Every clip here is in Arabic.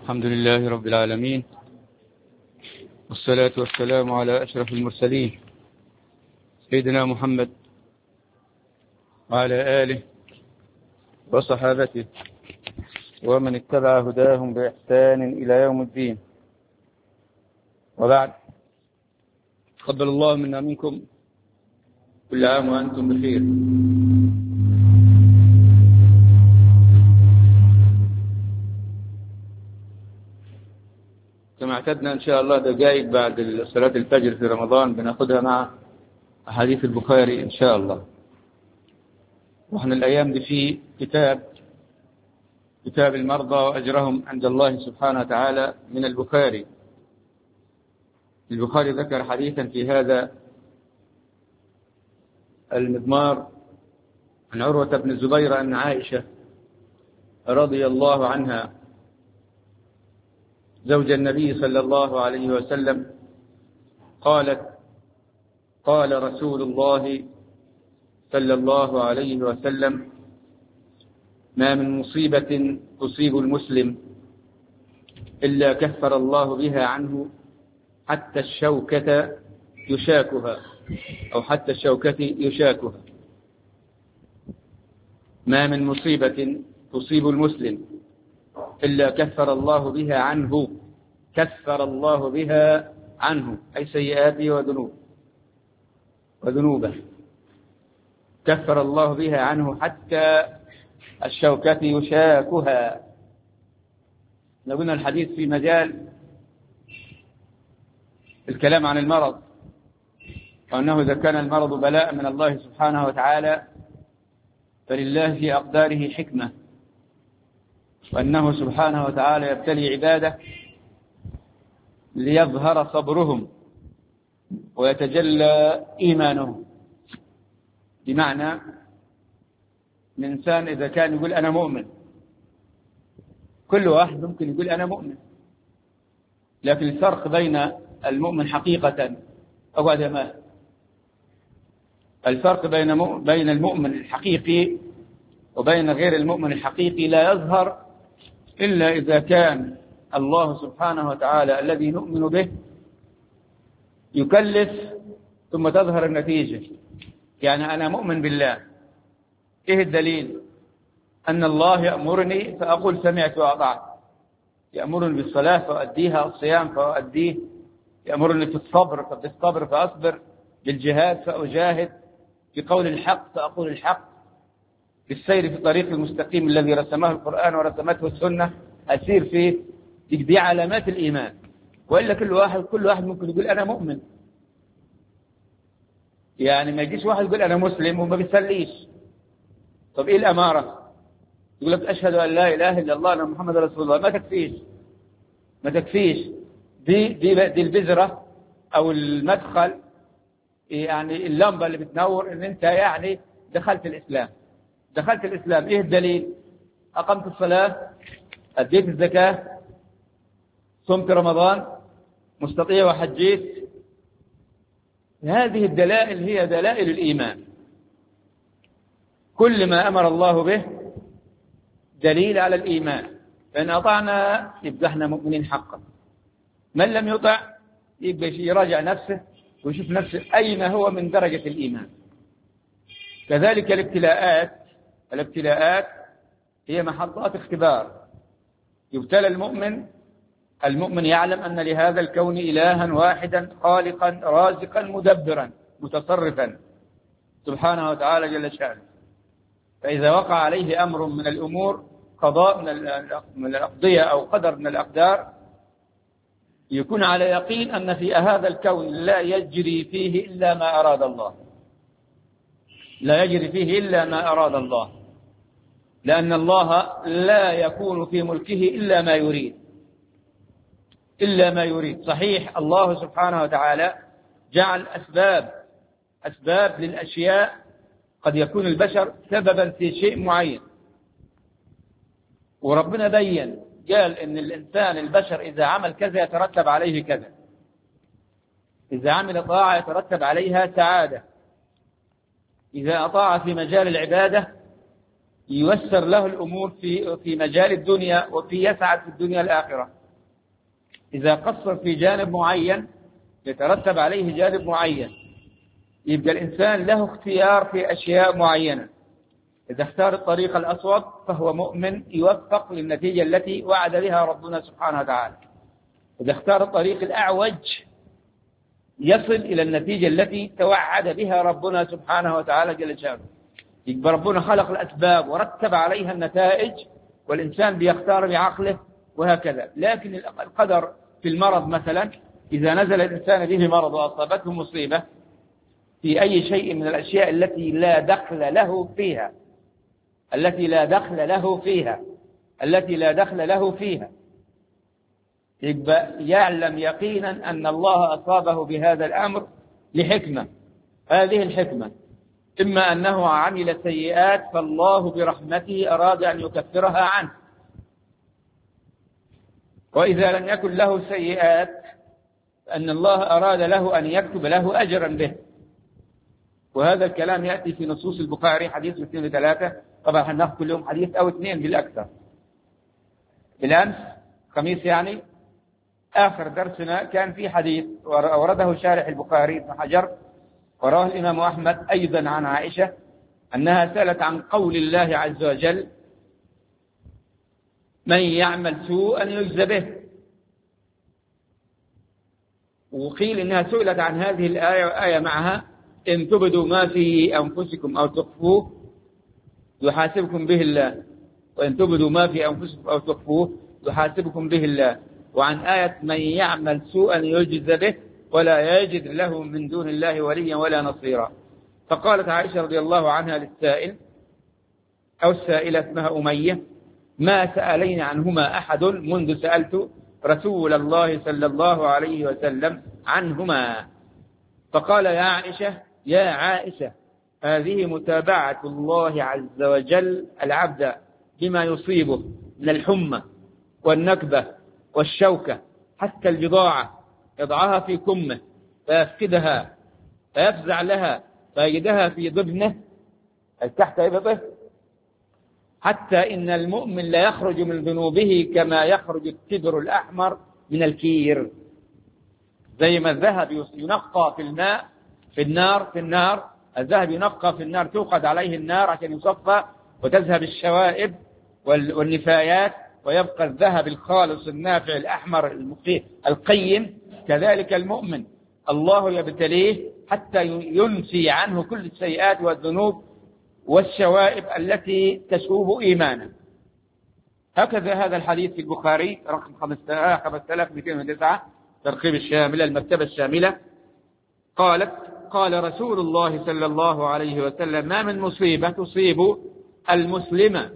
الحمد لله رب العالمين، والصلاة والسلام على أشرف المرسلين سيدنا محمد وعلى آله وصحابته ومن اتبع هداهم بإحسان إلى يوم الدين. وبعد، تقبل الله منا منكم، كل عام وأنتم بخير. كما اعتدنا إن شاء الله دقائق بعد صلاة الفجر في رمضان بناخدها مع أحاديث البخاري إن شاء الله. وإحنا الأيام دي في كتاب المرضى وأجرهم عند الله سبحانه وتعالى من البخاري. البخاري ذكر حديثا في هذا المضمار عن عروة بن الزبير أن عائشة رضي الله عنها زوج النبي صلى الله عليه وسلم قالت: قال رسول الله صلى الله عليه وسلم: ما من مصيبة تصيب المسلم إلا كفر الله بها عنه حتى الشوكة يشاكها، أو حتى الشوكة يشاكها. ما من مصيبة تصيب المسلم إلا كفر الله بها عنه، كفر الله بها عنه أي سيئاته وذنوبه، كفر الله بها عنه حتى الشوكة يشاكها. لو قلنا الحديث في مجال الكلام عن المرض، وأنه إذا كان المرض بلاء من الله سبحانه وتعالى فلله في أقداره حكمة، وأنه سبحانه وتعالى يبتلي عباده ليظهر صبرهم ويتجلى إيمانهم. بمعنى الإنسان إذا كان يقول أنا مؤمن، كل واحد ممكن يقول أنا مؤمن، لكن الفرق بين المؤمن حقيقة الفرق بين المؤمن الحقيقي وبين غير المؤمن الحقيقي لا يظهر إلا إذا كان الله سبحانه وتعالى الذي نؤمن به يكلف ثم تظهر النتيجة. يعني أنا مؤمن بالله، إيه الدليل؟ أن الله يأمرني فأقول سمعت وأطعت، يأمرني بالصلاة فأؤديها، الصيام فأؤديه، يأمرني في الصبر فأصبر، بالجهاد فأجاهد، بقول الحق فأقول الحق، بالسير في طريق المستقيم الذي رسمه القرآن ورسمته السنة أسير فيه. دي علامات الإيمان. وإلا كل واحد ممكن يقول أنا مؤمن. يعني ما يجيش واحد يقول أنا مسلم وما بيصليش. طب إيه الأمارة؟ يقول لك أشهد أن لا إله إلا الله أن محمد رسول الله. ما تكفيش. دي البذرة أو المدخل، يعني اللمبة اللي بتنور إن أنت يعني دخلت الإسلام. إيه الدليل؟ أقمت الصلاة، أديت الزكاة، صمت رمضان، مستطيع وحجيت. هذه الدلائل هي دلائل الإيمان. كل ما أمر الله به دليل على الإيمان. فإن أطعنا يبقى احنا مؤمنين حقا. من لم يطع يبقى يراجع نفسه ويشوف نفسه أين هو من درجة الإيمان. كذلك الابتلاءات هي محطات اختبار. يبتلى المؤمن يعلم أن لهذا الكون إلها واحدا خالقا رازقا مدبرا متصرفا سبحانه وتعالى جل شأنه. فإذا وقع عليه أمر من الأمور، قضاء من الأقضية أو قدر من الأقدار، يكون على يقين أن في هذا الكون لا يجري فيه إلا ما أراد الله، لأن الله لا يكون في ملكه إلا ما يريد. صحيح الله سبحانه وتعالى جعل أسباب للأشياء، قد يكون البشر سببا في شيء معين، وربنا بين قال إن البشر إذا عمل كذا يترتب عليه كذا، إذا عمل طاعة يترتب عليها سعادة، إذا أطاع في مجال العبادة ييسر له الأمور في مجال الدنيا وفي يسعد في الدنيا الآخرة. إذا قصر في جانب معين يترتب عليه جانب معين، يبقى الإنسان له اختيار في أشياء معينة. إذا اختار الطريق الأسود فهو مؤمن يوفق للنتيجة التي وعد بها ربنا سبحانه وتعالى. إذا اختار الطريق الأعوج يصل إلى النتيجة التي توعد بها ربنا سبحانه وتعالى جل شأنه. يبقى ربنا خلق الأسباب ورتب عليها النتائج، والإنسان بيختار بعقله وهكذا. لكن القدر في المرض مثلا، إذا نزل الإنسان به مرض وأصابته مصيبة في أي شيء من الأشياء التي لا دخل له فيها يبقى يعلم يقينا أن الله أصابه بهذا الأمر لحكمة. هذه الحكمة إما أنه عمل سيئات فالله برحمته أراد أن يكفرها عنه، وإذا لم يكن له سيئات أن الله أراد له أن يكتب له أجرا به. وهذا الكلام يأتي في نصوص البخاري حديث 2 و3. طبعا هنأخذ كل يوم حديث أو 2 بالأكثر. بالأمس خميس يعني آخر درسنا كان في حديث ورده شارح البخاري ابن حجر، وراه الإمام أحمد أيضا عن عائشة أنها سألت عن قول الله عز وجل: من يعمل سوءا يجزى به. وقيل إنها سئلت عن هذه الآية وآية معها: إن تبدوا ما في أنفسكم أو تخفوه يحاسبكم به الله، وإن تبدوا ما في أنفسكم أو تخفوه يحاسبكم به الله. وعن آية من يعمل سوءا يجزى به ولا يجد له من دون الله وليا ولا نصيرا. فقالت عائشة رضي الله عنها للسائل أو السائلة اسمها أمية: ما سألين عنهما أحد منذ سألت رسول الله صلى الله عليه وسلم عنهما. فقال: يا عائشة هذه متابعة الله عز وجل العبد بما يصيبه من الحمى والنكبة والشوكة، حتى البضاعة يضعها في كمه فيفقدها فيفزع لها فيجدها في ضبنه تحت إبطه، حتى إن المؤمن لا يخرج من ذنوبه كما يخرج التبر الأحمر من الكير. زي ما الذهب ينقى في الماء في النار الذهب ينقى في النار، توقد عليه النار عشان يصفى وتذهب الشوائب والنفايات ويبقى الذهب الخالص النافع الأحمر القيم. كذلك المؤمن الله يبتليه حتى ينسي عنه كل السيئات والذنوب والشوائب التي تشوب إيمانا. هكذا هذا الحديث في البخاري رقم 5209 ترقيب الشاملة المكتبة الشاملة. قال رسول الله صلى الله عليه وسلم: ما من مصيبة تصيب المسلم.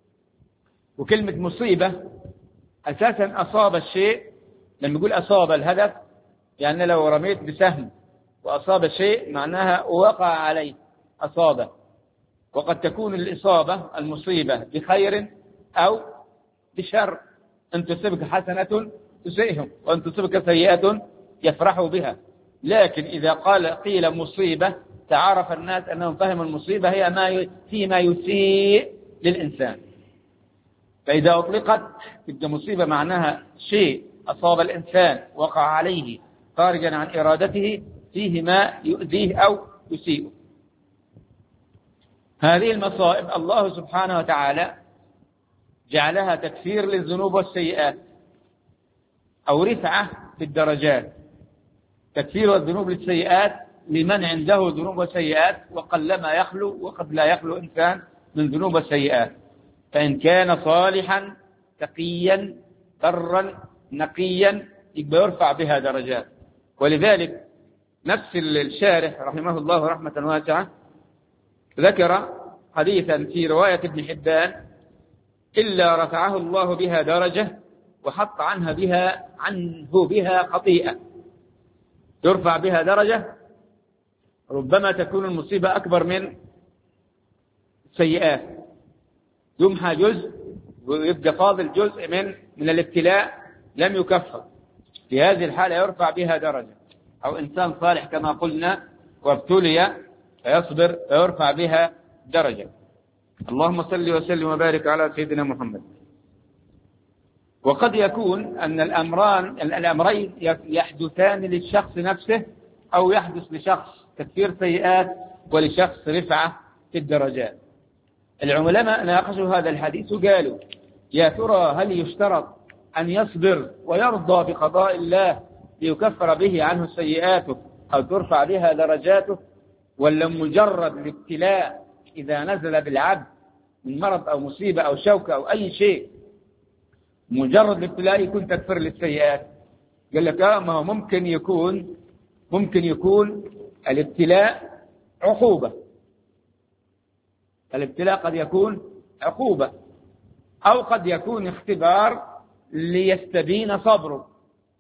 وكلمة مصيبة أساسا أصاب الشيء، لما يقول أصاب الهدف يعني لو رميت بسهم وأصاب شيء معناها وقع عليه أصابه. وقد تكون الإصابة المصيبة بخير أو بشر، أن تصبك حسنة تسئهم وأن تصبك سيئة يفرحوا بها. لكن إذا قيل مصيبة تعارف الناس أنهم فهموا المصيبة هي فيما يسيء للإنسان. فإذا أطلقت تبقى مصيبة معناها شيء أصاب الإنسان وقع عليه خارجا عن إرادته فيه ما يؤذيه أو يسيئه. هذه المصائب الله سبحانه وتعالى جعلها تكفير للذنوب والسيئات أو رفعة في الدرجات. تكفير الذنوب للسيئات لمن عنده ذنوب وسيئات، وقلما يخلو وقد لا يخلو إنسان من ذنوب وسيئات. فإن كان صالحا تقيا برا نقيا يبقى يرفع بها درجات. ولذلك نفس الشارح رحمه الله رحمة واسعة ذكر حديثا في رواية ابن حبان: إلا رفعه الله بها درجة وحط عنه بها خطيئة. يرفع بها درجة، ربما تكون المصيبة أكبر من السيئات، يمحى جزء ويبقى فاضل جزء من الابتلاء لم يكفر. في هذه الحالة يرفع بها درجة. أو إنسان صالح كما قلنا وابتلي فيصبر فيرفع بها درجة. اللهم صل وسلم وبارك على سيدنا محمد. وقد يكون أن الأمرين يحدثان للشخص نفسه، أو يحدث لشخص تكفير سيئات ولشخص رفعة في الدرجات. العلماء ناقشوا هذا الحديث وقالوا: يا ترى هل يشترط أن يصبر ويرضى بقضاء الله ليكفر به عنه سيئاته أو ترفع بها درجاته، ولا مجرد الابتلاء إذا نزل بالعبد من مرض أو مصيبة أو شوكة أو أي شيء، مجرد الابتلاء يكون تكفر للسيئات؟ قال لك ما هو ممكن يكون الابتلاء عقوبة. الابتلاء قد يكون عقوبة، أو قد يكون اختبار ليستبين صبره.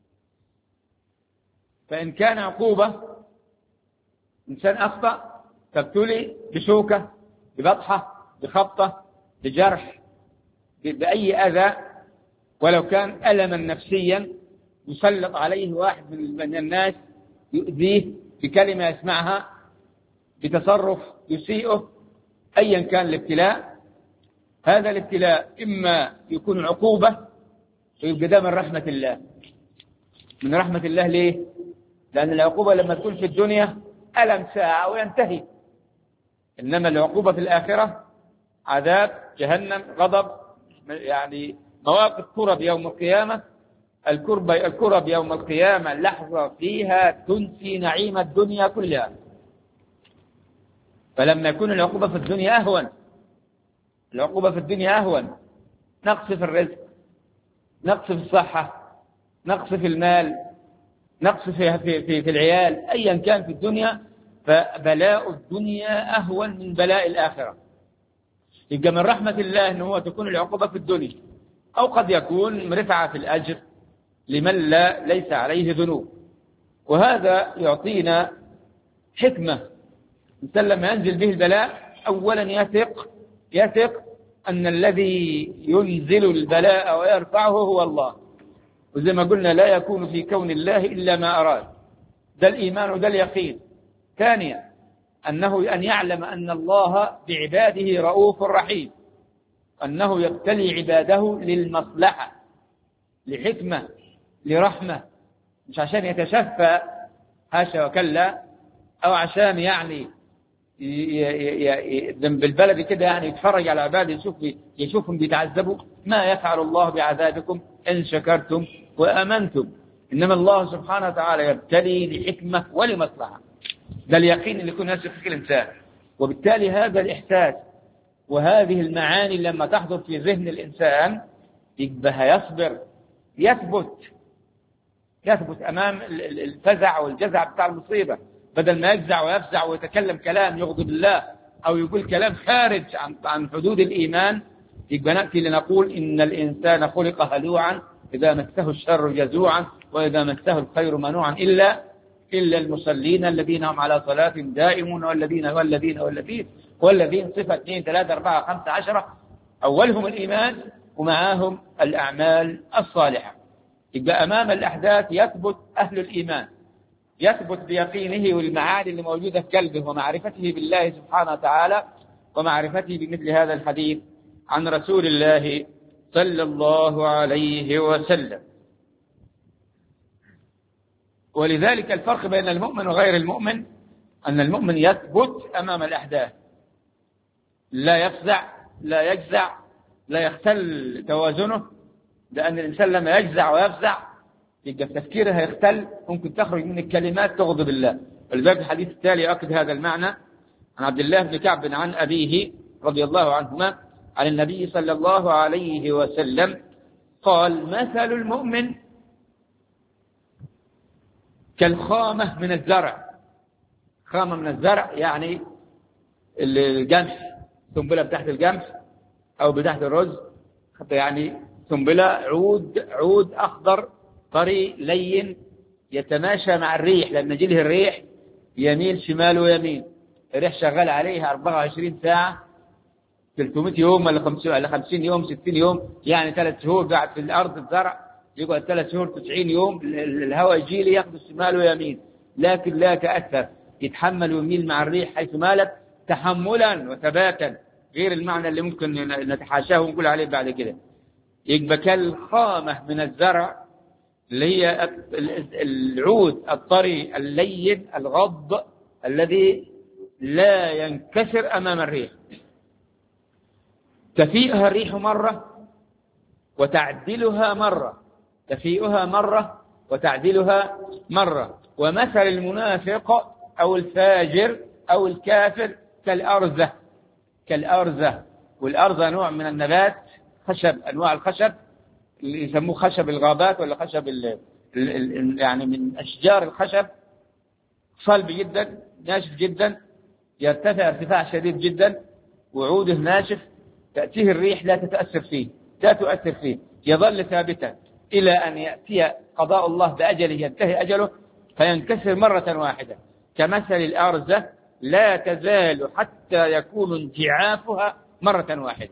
فإن كان عقوبة، إنسان أخطأ فابتلي بشوكة، ببطحة، بخبطة، بجرح، بأي أذى، ولو كان ألما نفسيا يسلط عليه واحد من الناس يؤذيه بكلمة يسمعها، بتصرف يسيئه، أيا كان الابتلاء، هذا الابتلاء إما يكون عقوبة ويبقى ده من رحمة الله. من رحمة الله ليه؟ لأن العقوبة لما تكون في الدنيا ألم ساعة وينتهي، إنما العقوبة في الآخرة عذاب جهنم، غضب، يعني مواقف كرب يوم القيامة. الكرب يوم القيامة لحظة فيها تنسي نعيم الدنيا كلها. فلما يكون العقوبة في الدنيا أهون، نقص في الرزق، نقص في الصحة، نقص في المال، نقص في العيال، أيا كان في الدنيا، فبلاء الدنيا أهون من بلاء الآخرة. يبقى من رحمة الله أنه تكون العقوبة في الدنيا، أو قد يكون رفعة في الأجر لمن ليس عليه ذنوب. وهذا يعطينا حكمة. الإنسان لما ينزل به البلاء أولا يثق أن الذي ينزل البلاء ويرفعه هو الله، وزي ما قلنا لا يكون في كون الله إلا ما أراد. ده الإيمان وده اليقين. ثانيا أن يعلم أن الله بعباده رؤوف رحيم، أنه يبتلي عباده للمصلحة، لحكمة، لرحمة، مش عشان يتشفى، هاشا وكلا، أو عشان يعني بالبلد كده يعني يتفرج على عباده يشوفهم بيتعذبوا. ما يفعل الله بعذابكم إن شكرتم وآمنتم. إنما الله سبحانه وتعالى يبتلي لحكمة ولمصلحة. ده اليقين اللي يكون يثق فيه الإنسان. وبالتالي هذا الإحساس وهذه المعاني لما تحضر في ذهن الإنسان يبقى يصبر، يثبت أمام الفزع والجزع بتاع المصيبة، بدل ما يجزع ويفزع ويتكلم كلام يغضب الله أو يقول كلام خارج عن حدود الإيمان. يبقى نأتي لنقول إن الإنسان خلق هلوعا إذا مسه الشر جزوعا وإذا مسه الخير منوعا إلا المصلين الذين هم على صلاة دائمون والذين صفة 2 3 4 5 10 أولهم الإيمان ومعاهم الأعمال الصالحة. يبقى أمام الأحداث يثبت أهل الإيمان، يثبت بيقينه والمعاني اللي موجودة في قلبه ومعرفته بالله سبحانه وتعالى ومعرفته بمثل هذا الحديث عن رسول الله صلى الله عليه وسلم. ولذلك الفرق بين المؤمن وغير المؤمن أن المؤمن يثبت أمام الأحداث، لا يفزع، لا يجزع، لا يختل توازنه. لأن الإنسان لما يجزع ويفزع يبقى تفكيره يختل، ممكن تخرج من الكلمات تغضب الله. ولذلك الحديث التالي يؤكد هذا المعنى عن عبد الله بن كعب عن أبيه رضي الله عنهما عن النبي صلى الله عليه وسلم قال: مثل المؤمن كالخامة من الزرع. خامة من الزرع يعني القمح، سنبلة بتحت القمح أو بتحت الرز، يعني سنبلة عود أخضر طري لين يتماشى مع الريح، لأن جله الريح يميل شمال ويمين، الريح شغال عليها 24 ساعة 300 يوم ولا 50 يوم 60 يوم، يعني 3 شهور قاعد في الأرض الزرع، يقعد 3 شهور 90 يوم الهواء يجي لي ياخذ الشمال ويمين، لكن لا يتأثر، يتحمل ويميل مع الريح حيث مالت تحملا وثباتا غير المعنى اللي ممكن نتحاشاه ونقول عليه بعد كده. يبقى كالخامة من الزرع اللي هي العود الطري اللين الغض الذي لا ينكسر أمام الريح، تفيئها الريح مرة وتعدلها مرة، تفيئها مرة وتعدلها مرة. ومثل المنافق أو الفاجر أو الكافر كالأرزة، كالأرزة. والأرزة نوع من النبات، خشب، أنواع الخشب اللي يسموه خشب الغابات ولا خشب يعني من أشجار الخشب، صلب جدا ناشف جدا، يرتفع ارتفاع شديد جدا، وعوده ناشف، تأتيه الريح لا تتأثر فيه، لا تؤثر فيه، يظل ثابتا إلى أن يأتي قضاء الله بأجله، ينتهي أجله فينكسر مرة واحدة. كمثل الأرزة لا تزال حتى يكون انجعافها مرة واحدة.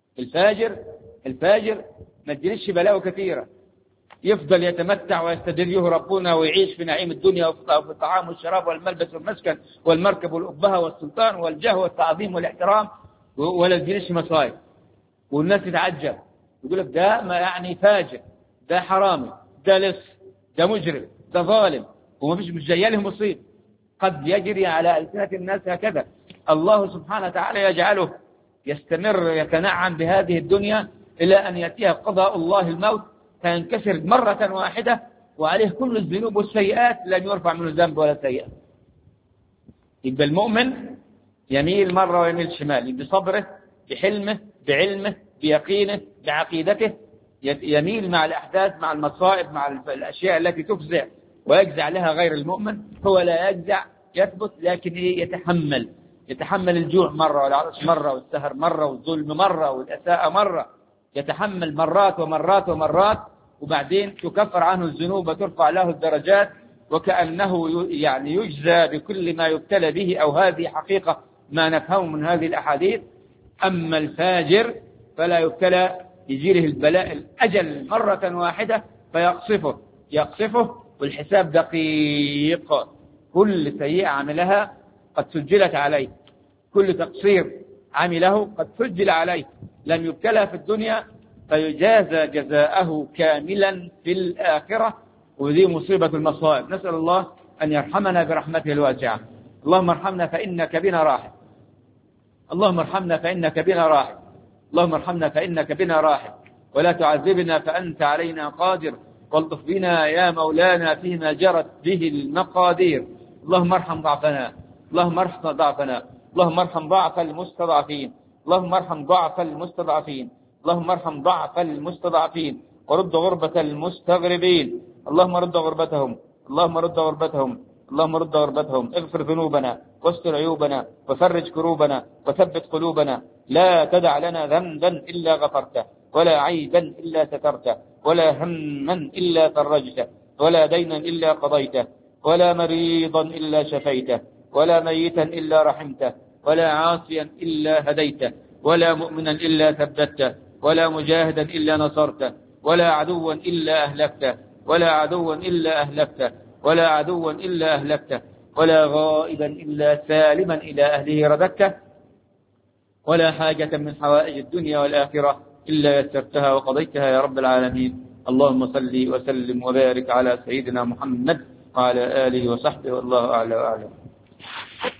الفاجر ما تجريش بلاوه كثيرة، يفضل يتمتع ويستدريه ربنا ويعيش في نعيم الدنيا وفي الطعام والشراب والملبس والمسكن والمركب والأبهة والسلطان والجاه والتعظيم والاحترام، ولا تجريش مصايب. والناس تتعجب يقول لك ده ما يعني فاجر، ده حرامي، ده لص، ده مجرم، ده ظالم، وما فيش مش جايه له مصيب. قد يجري على ألسنة الناس هكذا. الله سبحانه وتعالى يجعله يستمر يتنعم بهذه الدنيا إلى أن يأتيه قضاء الله الموت فينكسر مرة واحدة، وعليه كل الذنوب والسيئات لن يرفع منه ذنب ولا سيئة. يبقى المؤمن يميل مرة ويميل شمال، بصبره، بحلمه، بعلمه، بيقينه، بعقيدته، يميل مع الأحداث، مع المصائب، مع الأشياء التي تفزع ويجزع لها غير المؤمن. هو لا يجزع، يثبت، لكن يتحمل الجوع مرة والعطش مرة والسهر مرة والظلم مرة والأساءة مرة، يتحمل مرات ومرات ومرات، وبعدين تكفر عنه الذنوب وترفع له الدرجات، وكأنه يعني يجزى بكل ما يبتلى به، أو هذه حقيقة ما نفهم من هذه الأحاديث. أما الفاجر فلا يبتلى، يجيره البلاء الأجل مرة واحدة فيقصفه، والحساب دقيق. كل سيئة عملها قد سجلت عليه، كل تقصير عمله قد سجل عليه، لم يبتلى في الدنيا فيجازى جزاءه كاملا في الآخرة. وذي مصيبة المصائب. نسأل الله أن يرحمنا برحمته الواسعة. اللهم ارحمنا فإنك بنا راحم، اللهم ارحمنا فإنك بنا راحم، اللهم ارحمنا فإنك بنا راحم، ولا تعذبنا فأنت علينا قادر، والطف بنا يا مولانا فيما جرت به المقادير. اللهم ارحم ضعفنا، اللهم ارحم ضعفنا، اللهم ارحم ضعف المستضعفين، اللهم ارحم ضعف المستضعفين، اللهم ارحم ضعف المستضعفين، ورد غربة المستغربين. اللهم رد غربتهم، اللهم رد غربتهم، اللهم رد غربتهم. اغفر ذنوبنا واستر عيوبنا وفرج كروبنا وثبت قلوبنا. لا تدع لنا ذنبا إلا غفرته، ولا عيبا إلا سترته، ولا هما إلا فرجته، ولا دينا إلا قضيته، ولا مريضا إلا شفيته، ولا ميتا إلا رحمته، ولا عاصيا إلا هديته، ولا مؤمنا إلا ثبته، ولا مجاهدا إلا نصرته، ولا عدوا إلا أهلكته، ولا عدوا إلا أهلكته، ولا عدوا إلا أهلكته، ولا غائبا إلا سالما إلى أهله رددته، ولا حاجة من حوائج الدنيا والآخرة إلا يسرتها وقضيتها يا رب العالمين. اللهم صل وسلم وبارك على سيدنا محمد وعلى آله وصحبه، والله أعلى وأعلم.